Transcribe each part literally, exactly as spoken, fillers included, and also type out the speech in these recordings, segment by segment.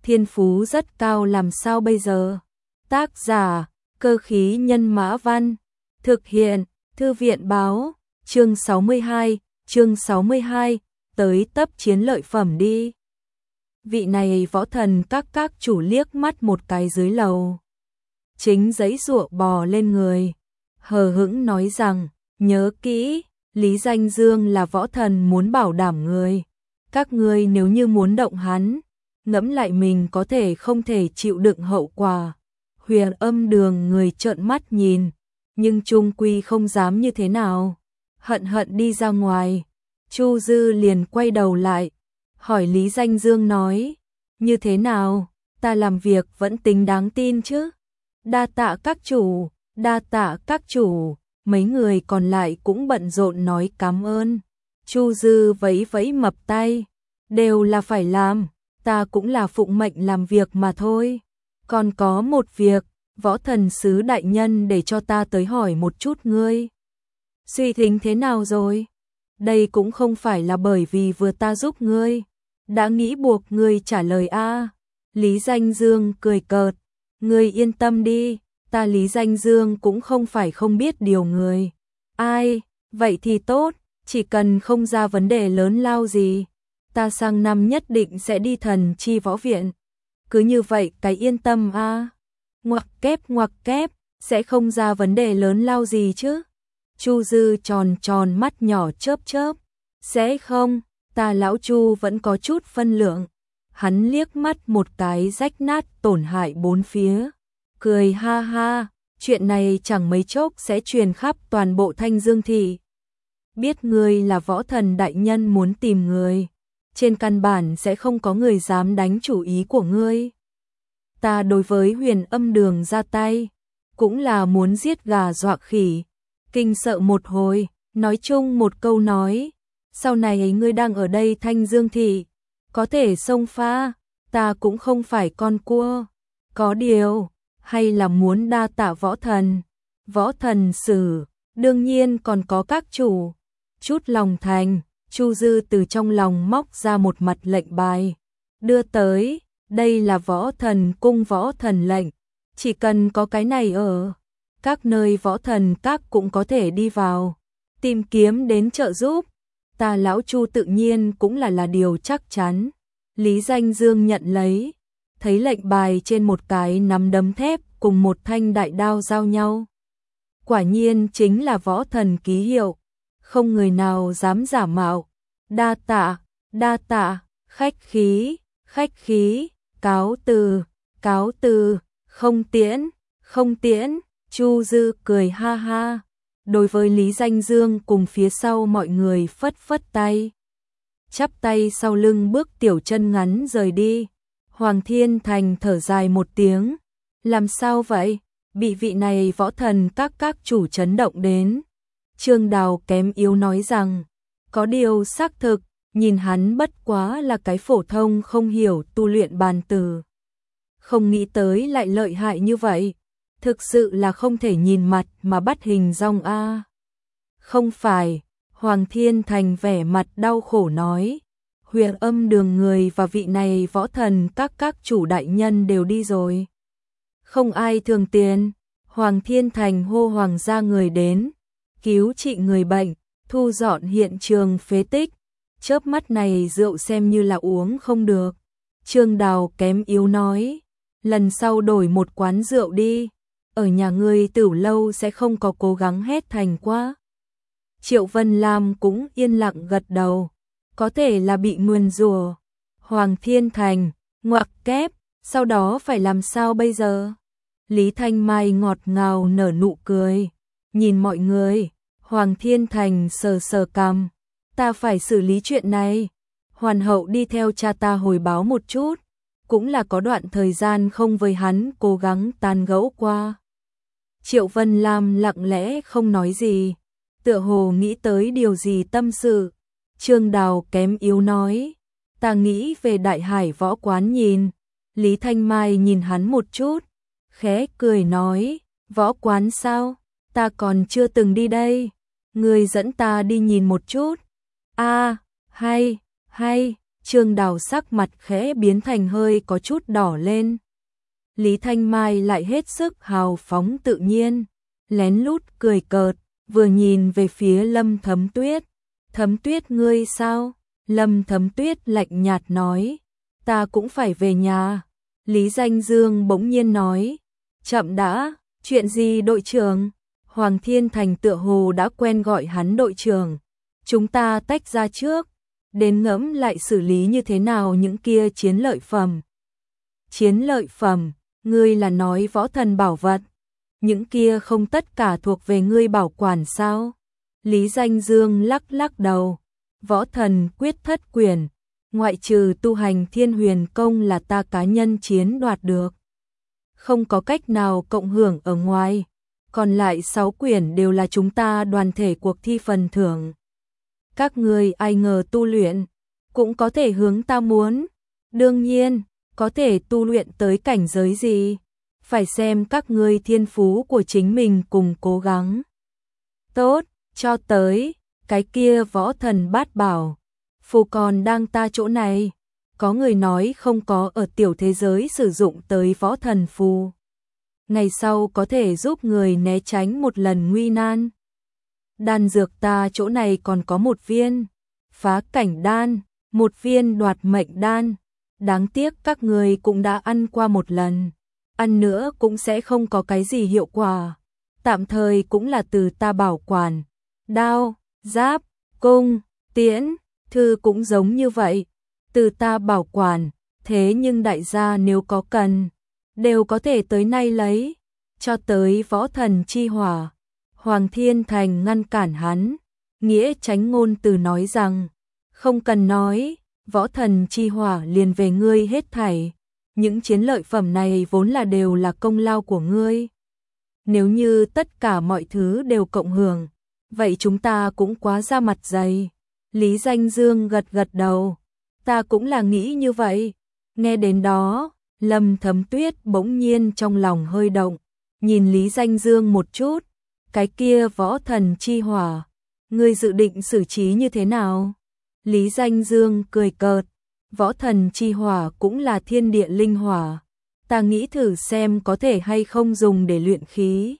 thiên phú rất cao làm sao bây giờ? Tác giả, Cơ khí nhân mã văn, thực hiện, Thư viện báo, chương sáu mươi hai, chương sáu mươi hai, tới tấp chiến lợi phẩm đi. Vị này võ thần các các chủ liếc mắt một cái dưới lầu. Chính giấy giụa bò lên người, hờ hững nói rằng, nhớ kỹ, Lý Danh Dương là võ thần muốn bảo đảm người. Các ngươi nếu như muốn động hắn, ngẫm lại mình có thể không thể chịu đựng hậu quả. Huyền Âm Đường người trợn mắt nhìn, nhưng chung quy không dám như thế nào. Hận hận đi ra ngoài, Chu Dư liền quay đầu lại, hỏi Lý Danh Dương nói, như thế nào, ta làm việc vẫn tính đáng tin chứ? Đa tạ các chủ, đa tạ các chủ, mấy người còn lại cũng bận rộn nói cảm ơn. Chu Dư vẫy vẫy mập tay, đều là phải làm, ta cũng là phụng mệnh làm việc mà thôi. Còn có một việc, võ thần sứ đại nhân để cho ta tới hỏi một chút ngươi. Suy tính thế nào rồi? Đây cũng không phải là bởi vì vừa ta giúp ngươi, đã nghĩ buộc ngươi trả lời a. Lý Danh Dương cười cợt, ngươi yên tâm đi, ta Lý Danh Dương cũng không phải không biết điều người. Ai, vậy thì tốt, chỉ cần không ra vấn đề lớn lao gì, ta sang năm nhất định sẽ đi Thần Chi Võ Viện. Cứ như vậy cái yên tâm a. Ngoặc kép ngoặc kép, sẽ không ra vấn đề lớn lao gì chứ? Chu Dư tròn tròn mắt nhỏ chớp chớp, sẽ không, ta lão Chu vẫn có chút phân lượng. Hắn liếc mắt một cái rách nát tổn hại bốn phía, cười ha ha, chuyện này chẳng mấy chốc sẽ truyền khắp toàn bộ Thanh Dương thị. Biết ngươi là võ thần đại nhân muốn tìm người, trên căn bản sẽ không có người dám đánh chủ ý của ngươi. Ta đối với Huyền Âm Đường ra tay, cũng là muốn giết gà dọa khỉ, kinh sợ một hồi, nói chung một câu nói, sau này ngươi đang ở đây Thanh Dương thị, có thể xông pha, ta cũng không phải con cua, có điều, hay là muốn đa tạ võ thần, võ thần sử, đương nhiên còn có các chủ, chút lòng thành. Chu Dư từ trong lòng móc ra một mặt lệnh bài, đưa tới, đây là võ thần cung võ thần lệnh, chỉ cần có cái này ở, các nơi võ thần các cũng có thể đi vào, tìm kiếm đến trợ giúp, ta lão Chu tự nhiên cũng là là điều chắc chắn. Lý Danh Dương nhận lấy, thấy lệnh bài trên một cái nắm đấm thép cùng một thanh đại đao giao nhau. Quả nhiên chính là võ thần ký hiệu, không người nào dám giả mạo. Đa tạ, đa tạ, khách khí, khách khí, cáo từ, cáo từ, không tiễn, không tiễn. Chu Dư cười ha ha, đối với Lý Danh Dương cùng phía sau mọi người phất phất tay, chắp tay sau lưng bước tiểu chân ngắn rời đi. Hoàng Thiên Thành thở dài một tiếng, làm sao vậy, bị vị này võ thần các các chủ chấn động đến. Trương Đào kém yếu nói rằng, có điều xác thực, nhìn hắn bất quá là cái phổ thông không hiểu tu luyện bàn từ. Không nghĩ tới lại lợi hại như vậy, thực sự là không thể nhìn mặt mà bắt hình dong a. Không phải, Hoàng Thiên Thành vẻ mặt đau khổ nói, Huyền Âm Đường người và vị này võ thần các các chủ đại nhân đều đi rồi. Không ai thường tiền, Hoàng Thiên Thành hô hoàng gia người đến, cứu trị người bệnh, thu dọn hiện trường phế tích, chớp mắt này rượu xem như là uống không được. Trương Đào kém yếu nói, lần sau đổi một quán rượu đi, ở nhà ngươi Tửu Lâu sẽ không có cố gắng hét thành quá. Triệu Vân Lam cũng yên lặng gật đầu, có thể là bị nguyền rủa. Hoàng Thiên Thành, ngoặc kép, sau đó phải làm sao bây giờ? Lý Thanh Mai ngọt ngào nở nụ cười, nhìn mọi người. Hoàng Thiên Thành sờ sờ cằm, ta phải xử lý chuyện này. Hoàn hậu đi theo cha ta hồi báo một chút, cũng là có đoạn thời gian không với hắn cố gắng tán gẫu qua. Triệu Vân Lam lặng lẽ không nói gì, tựa hồ nghĩ tới điều gì tâm sự. Trương Đào kém yếu nói, ta nghĩ về Đại Hải võ quán nhìn. Lý Thanh Mai nhìn hắn một chút, khẽ cười nói, võ quán sao, ta còn chưa từng đi đây, người dẫn ta đi nhìn một chút. A, hay, hay, Trương Đào sắc mặt khẽ biến thành hơi có chút đỏ lên. Lý Thanh Mai lại hết sức hào phóng tự nhiên, lén lút cười cợt, vừa nhìn về phía Lâm Thấm Tuyết. Thấm Tuyết ngươi sao? Lâm Thấm Tuyết lạnh nhạt nói, ta cũng phải về nhà. Lý Danh Dương bỗng nhiên nói, chậm đã, chuyện gì đội trưởng? Hoàng Thiên Thành tựa hồ đã quen gọi hắn đội trưởng. Chúng ta tách ra trước, đến ngẫm lại xử lý như thế nào những kia chiến lợi phẩm. Chiến lợi phẩm, ngươi là nói võ thần bảo vật, những kia không tất cả thuộc về ngươi bảo quản sao? Lý Danh Dương lắc lắc đầu, võ thần quyết thất quyển, ngoại trừ tu hành thiên huyền công là ta cá nhân chiến đoạt được. Không có cách nào cộng hưởng ở ngoài, còn lại sáu quyển đều là chúng ta đoàn thể cuộc thi phần thưởng. Các ngươi ai ngờ tu luyện, cũng có thể hướng ta muốn. Đương nhiên, có thể tu luyện tới cảnh giới gì, phải xem các ngươi thiên phú của chính mình cùng cố gắng. Tốt, cho tới, cái kia võ thần bát bảo, phù còn đang ta chỗ này. Có người nói không có ở tiểu thế giới sử dụng tới võ thần phù. Ngày sau có thể giúp người né tránh một lần nguy nan. Đan dược ta chỗ này còn có một viên, phá cảnh đan, một viên đoạt mệnh đan. Đáng tiếc các người cũng đã ăn qua một lần, ăn nữa cũng sẽ không có cái gì hiệu quả. Tạm thời cũng là từ ta bảo quản. Đao, giáp, cung, tiễn, thư cũng giống như vậy, từ ta bảo quản, thế nhưng đại gia nếu có cần, đều có thể tới nay lấy. Cho tới võ thần chi hỏa, Hoàng Thiên Thành ngăn cản hắn, nghĩa tránh ngôn từ nói rằng, không cần nói, võ thần chi hỏa liền về ngươi hết thảy, những chiến lợi phẩm này vốn là đều là công lao của ngươi. Nếu như tất cả mọi thứ đều cộng hưởng, vậy chúng ta cũng quá ra mặt dày. Lý Danh Dương gật gật đầu, ta cũng là nghĩ như vậy. Nghe đến đó, Lâm Thấm Tuyết bỗng nhiên trong lòng hơi động, nhìn Lý Danh Dương một chút, cái kia võ thần chi hỏa, ngươi dự định xử trí như thế nào? Lý Danh Dương cười cợt, võ thần chi hỏa cũng là thiên địa linh hỏa, ta nghĩ thử xem có thể hay không dùng để luyện khí.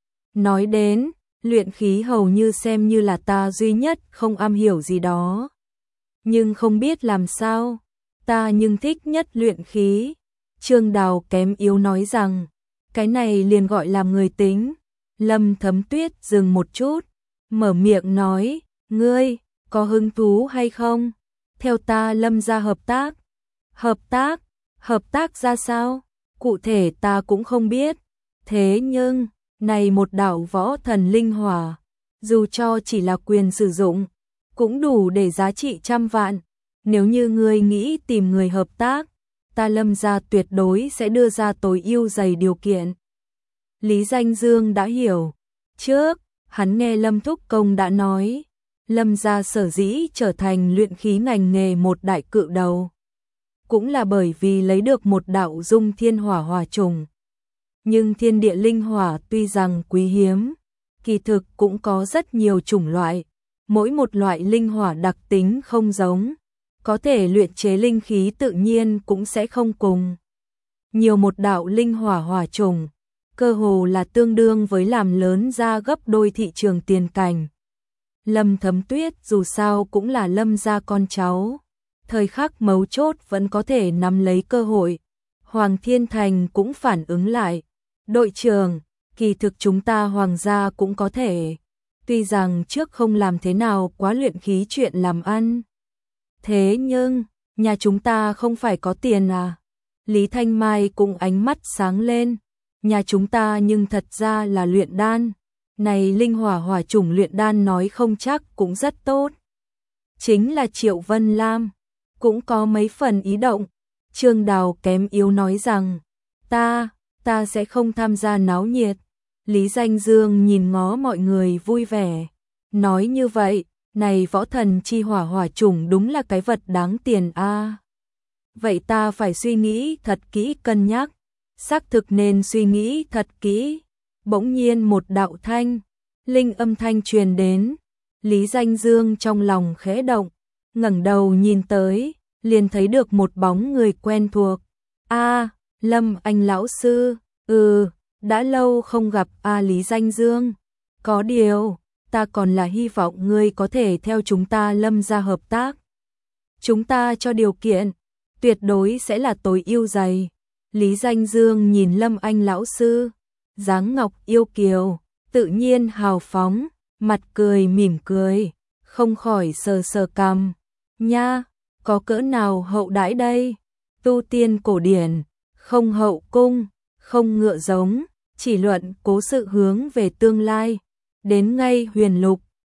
Nói đến, luyện khí hầu như xem như là ta duy nhất không am hiểu gì đó. Nhưng không biết làm sao, ta nhưng thích nhất luyện khí. Trương Đào kém yếu nói rằng, cái này liền gọi là người tính. Lâm Thấm Tuyết dừng một chút, mở miệng nói, ngươi, có hứng thú hay không? Theo ta Lâm gia hợp tác. Hợp tác? Hợp tác ra sao? Cụ thể ta cũng không biết. Thế nhưng, này một đạo võ thần linh hỏa, dù cho chỉ là quyền sử dụng, cũng đủ để giá trị trăm vạn. Nếu như ngươi nghĩ tìm người hợp tác, ta Lâm gia tuyệt đối sẽ đưa ra tối ưu dày điều kiện. Lý Danh Dương đã hiểu. Trước, hắn nghe Lâm Thúc Công đã nói, Lâm gia sở dĩ trở thành luyện khí ngành nghề một đại cự đầu, cũng là bởi vì lấy được một đạo dung thiên hỏa hỏa trùng. Nhưng thiên địa linh hỏa tuy rằng quý hiếm, kỳ thực cũng có rất nhiều chủng loại, mỗi một loại linh hỏa đặc tính không giống, có thể luyện chế linh khí tự nhiên cũng sẽ không cùng. Nhiều một đạo linh hỏa hỏa trùng, cơ hồ là tương đương với làm lớn ra gấp đôi thị trường tiền cảnh. Lâm Thấm Tuyết dù sao cũng là Lâm gia con cháu, thời khắc mấu chốt vẫn có thể nắm lấy cơ hội. Hoàng Thiên Thành cũng phản ứng lại, đội trưởng, kỳ thực chúng ta Hoàng gia cũng có thể, tuy rằng trước không làm thế nào quá luyện khí chuyện làm ăn. Thế nhưng, nhà chúng ta không phải có tiền à? Lý Thanh Mai cũng ánh mắt sáng lên, nhà chúng ta nhưng thật ra là luyện đan. Này linh hỏa hỏa chủng luyện đan nói không chắc cũng rất tốt. Chính là Triệu Vân Lam, cũng có mấy phần ý động. Trương Đào kém yếu nói rằng, ta, ta sẽ không tham gia náo nhiệt. Lý Danh Dương nhìn ngó mọi người vui vẻ, nói như vậy, này võ thần chi hỏa hỏa chủng đúng là cái vật đáng tiền a. À. Vậy ta phải suy nghĩ thật kỹ cân nhắc, xác thực nên suy nghĩ thật kỹ. Bỗng nhiên một đạo thanh, linh âm thanh truyền đến, Lý Danh Dương trong lòng khẽ động, ngẩng đầu nhìn tới, liền thấy được một bóng người quen thuộc. A, Lâm Anh lão sư, ừ, đã lâu không gặp A Lý Danh Dương. Có điều, ta còn là hy vọng ngươi có thể theo chúng ta Lâm gia hợp tác. Chúng ta cho điều kiện, tuyệt đối sẽ là tối ưu dày. Lý Danh Dương nhìn Lâm Anh lão sư, dáng ngọc yêu kiều, tự nhiên hào phóng, mặt cười mỉm cười, không khỏi sờ sờ cằm. Nha, có cỡ nào hậu đãi đây? Tu tiên cổ điển, không hậu cung, không ngựa giống, chỉ luận cố sự hướng về tương lai. Đến ngay huyền lục,